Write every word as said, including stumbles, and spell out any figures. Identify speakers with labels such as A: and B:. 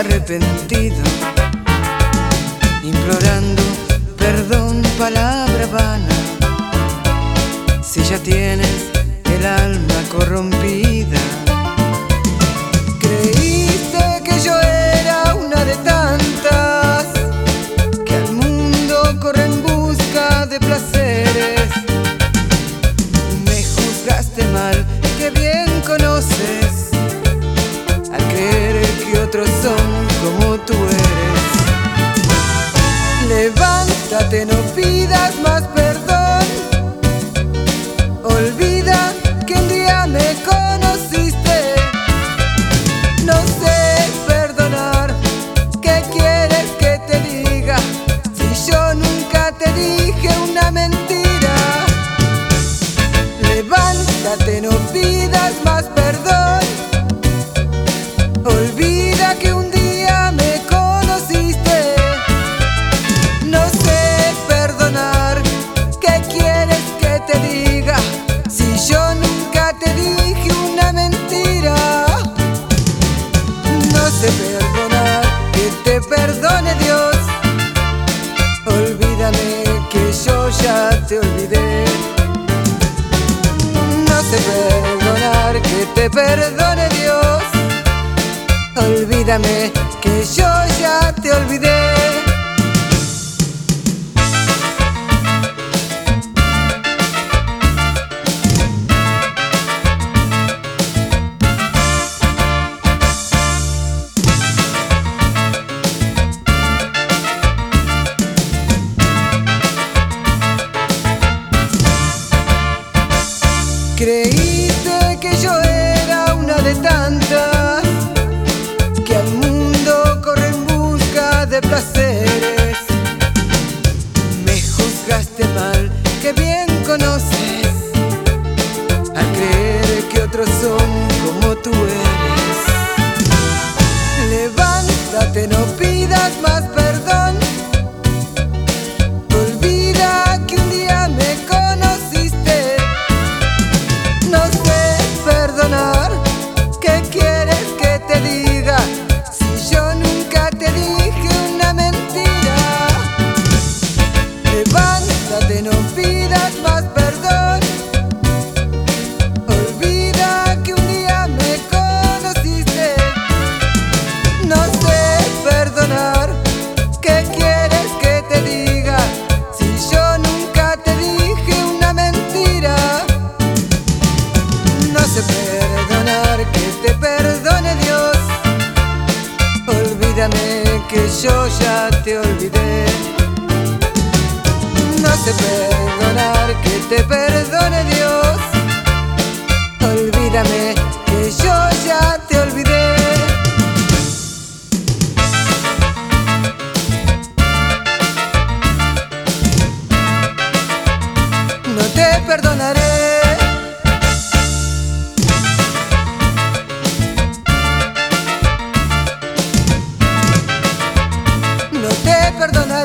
A: arrepentido, implorando perdón, palabra vana. Si ya tienes el alma corrompida, creíste que yo era una de tantas que al mundo corre en busca de placeres. Me juzgaste mal, que bien conoces, al creer que otros son como tú eres. Levántate, no pidas más perdón. Olvida que un día me conociste. No sé perdonar, ¿qué quieres que te diga? Si yo nunca te dije una mentira. Levántate, no pidas más perdón. Olvida que un día me conociste. No sé perdonar, ¿qué quieres que te diga? Si yo nunca te dije una mentira. No sé perdonar, que te perdone Dios. Olvídame que yo ya te olvidé. No sé perdonar, que te perdone Dios. Olvídame que yo ya te olvidé. Creíste que yo era una de tantas que al mundo corre en busca de placeres. Me juzgaste mal, que bien conoces, al creer que otros son como tú eres. Levántate, no pidas más perdón. Olvida que un día me conociste. No sé perdonar, ¿qué quieres que te diga? Si yo nunca te dije una mentira. Levántate, no pidas más perdón. Olvida que un día me conociste. No sé perdonar, ¿qué quieres que te diga? Si yo nunca te dije una mentira. No sé perdonar, que te perdone Dios. Olvídame que yo ya te olvidé. No sé perdonar, que te perdone Dios. Olvídame que yo ya te olvidé. No te perdonaré. No te perdonaré.